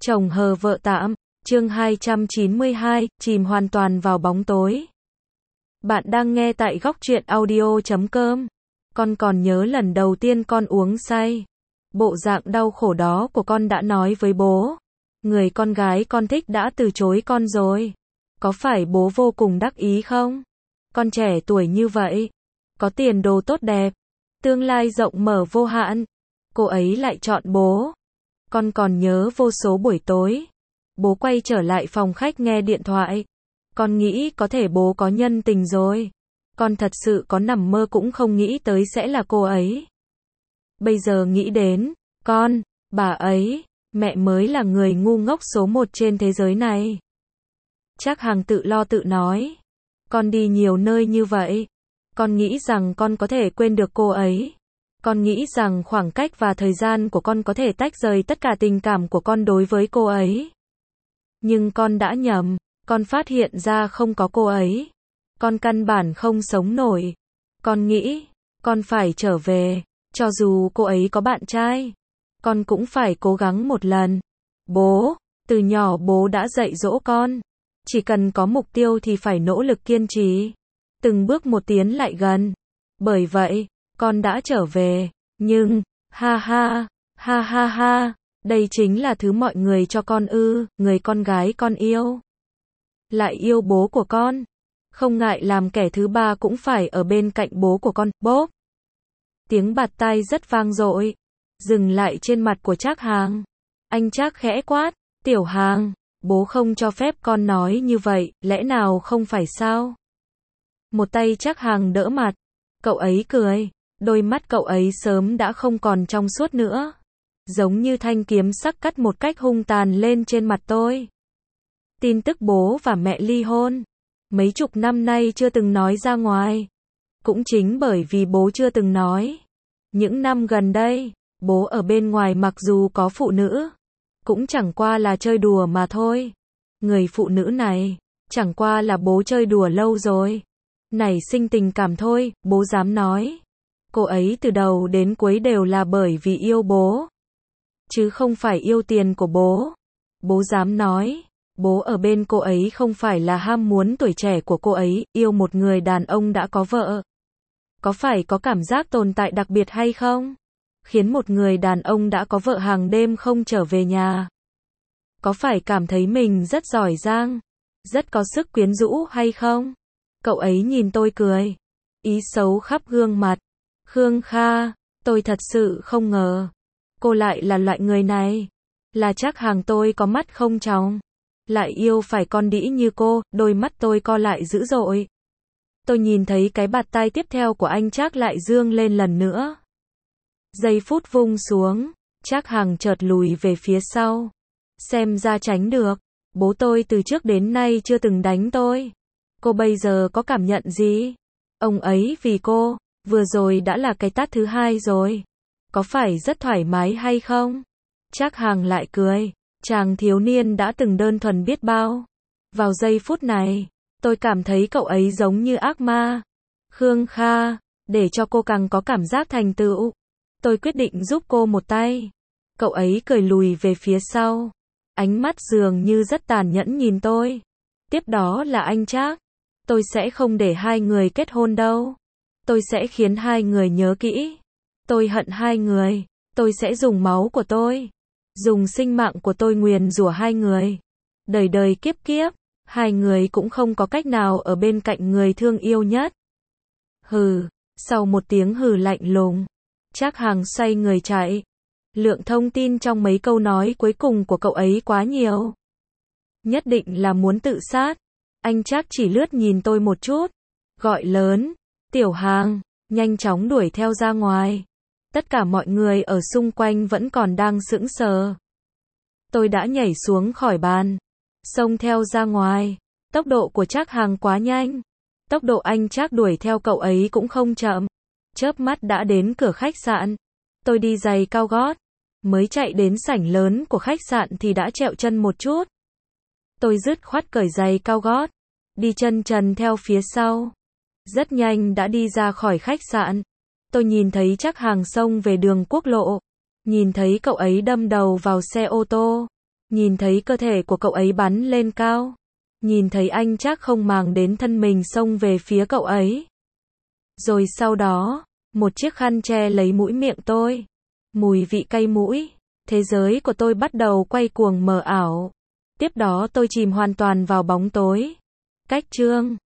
Chồng hờ vợ tạm, chương 292, chìm hoàn toàn vào bóng tối. Bạn đang nghe tại góc truyện audio.com. Con còn nhớ lần đầu tiên con uống say. Bộ dạng đau khổ đó của con đã nói với bố. Người con gái con thích đã từ chối con rồi. Có phải bố vô cùng đắc ý không? Con trẻ tuổi như vậy, có tiền đồ tốt đẹp, tương lai rộng mở vô hạn. Cô ấy lại chọn bố. Con còn nhớ vô số buổi tối, bố quay trở lại phòng khách nghe điện thoại. Con nghĩ có thể bố có nhân tình rồi. Con thật sự có nằm mơ cũng không nghĩ tới sẽ là cô ấy. Bây giờ nghĩ đến, bà ấy, mẹ mới là người ngu ngốc số một trên thế giới này. Trác Hằng tự lo tự nói. Con đi nhiều nơi như vậy. Con nghĩ rằng con có thể quên được cô ấy. Con nghĩ rằng khoảng cách và thời gian của con có thể tách rời tất cả tình cảm của con đối với cô ấy. Nhưng con đã nhầm. Con phát hiện ra không có cô ấy, con căn bản không sống nổi. Con nghĩ, con phải trở về, cho dù cô ấy có bạn trai, con cũng phải cố gắng một lần. Bố, từ nhỏ bố đã dạy dỗ con, chỉ cần có mục tiêu thì phải nỗ lực kiên trì, từng bước một tiến lại gần. Bởi vậy, con đã trở về, nhưng, ha ha, đây chính là thứ mọi người cho con ư, người con gái con yêu. Lại yêu bố của con, không ngại làm kẻ thứ ba cũng phải ở bên cạnh bố của con. Bốp. Tiếng bạt tai rất vang dội, dừng lại trên mặt của Trác Hằng. Anh Trác khẽ quát, Tiểu Hằng, bố không cho phép con nói như vậy, lẽ nào không phải sao? Một tay Trác Hằng đỡ mặt, cậu ấy cười, đôi mắt cậu ấy sớm đã không còn trong suốt nữa, giống như thanh kiếm sắc cắt một cách hung tàn lên trên mặt tôi. Tin tức bố và mẹ ly hôn, mấy chục năm nay chưa từng nói ra ngoài. Cũng chính bởi vì bố chưa từng nói, những năm gần đây, bố ở bên ngoài mặc dù có phụ nữ, cũng chẳng qua là chơi đùa mà thôi. Người phụ nữ này, chẳng qua là bố chơi đùa lâu rồi, nảy sinh tình cảm thôi, bố dám nói. Cô ấy từ đầu đến cuối đều là bởi vì yêu bố, chứ không phải yêu tiền của bố. Bố dám nói. Bố ở bên cô ấy không phải là ham muốn tuổi trẻ của cô ấy, yêu một người đàn ông đã có vợ. Có phải có cảm giác tồn tại đặc biệt hay không? Khiến một người đàn ông đã có vợ hàng đêm không trở về nhà. Có phải cảm thấy mình rất giỏi giang, rất có sức quyến rũ hay không? Cậu ấy nhìn tôi cười, ý xấu khắp gương mặt. Khương Kha, tôi thật sự không ngờ, cô lại là loại người này. Là Trác Hằng tôi có mắt không tròng, lại yêu phải con đĩ như cô, đôi mắt tôi co lại dữ dội. Tôi nhìn thấy cái bạt tai tiếp theo của anh Trác lại dương lên lần nữa. Giây phút vung xuống, Trác Hằng chợt lùi về phía sau. Xem ra tránh được, bố tôi từ trước đến nay chưa từng đánh tôi. Cô bây giờ có cảm nhận gì? Ông ấy vì cô, vừa rồi đã là cái tát thứ hai rồi. Có phải rất thoải mái hay không? Trác Hằng lại cười. Chàng thiếu niên đã từng đơn thuần biết bao. Vào giây phút này, tôi cảm thấy cậu ấy giống như ác ma. Khương Kha, để cho cô càng có cảm giác thành tựu, tôi quyết định giúp cô một tay. Cậu ấy cười lùi về phía sau, ánh mắt dường như rất tàn nhẫn nhìn tôi. Tiếp đó là anh Trác. Tôi sẽ không để hai người kết hôn đâu. Tôi sẽ khiến hai người nhớ kỹ. Tôi hận hai người. Tôi sẽ dùng máu của tôi, dùng sinh mạng của tôi nguyền rủa hai người. Đời đời kiếp kiếp, hai người cũng không có cách nào ở bên cạnh người thương yêu nhất. Hừ, sau một tiếng hừ lạnh lùng, Trác Hằng xoay người chạy. Lượng thông tin trong mấy câu nói cuối cùng của cậu ấy quá nhiều. Nhất định là muốn tự sát. Anh Trác chỉ lướt nhìn tôi một chút, gọi lớn, Tiểu Hằng, nhanh chóng đuổi theo ra ngoài. Tất cả mọi người ở xung quanh vẫn còn đang sững sờ. Tôi đã nhảy xuống khỏi bàn, xông theo ra ngoài. Tốc độ của Trác Hằng quá nhanh. Tốc độ anh Trác đuổi theo cậu ấy cũng không chậm. Chớp mắt đã đến cửa khách sạn. Tôi đi giày cao gót, mới chạy đến sảnh lớn của khách sạn thì đã trẹo chân một chút. Tôi dứt khoát cởi giày cao gót, đi chân trần theo phía sau. Rất nhanh đã đi ra khỏi khách sạn. Tôi nhìn thấy Trác Hằng xông về đường quốc lộ, nhìn thấy cậu ấy đâm đầu vào xe ô tô, Nhìn thấy cơ thể của cậu ấy bắn lên cao. Nhìn thấy anh chắc không màng đến thân mình xông về phía cậu ấy. Rồi sau đó, một chiếc khăn che lấy mũi miệng tôi. Mùi vị cay mũi. Thế giới của tôi bắt đầu quay cuồng mờ ảo. Tiếp đó tôi chìm hoàn toàn vào bóng tối. Cách chương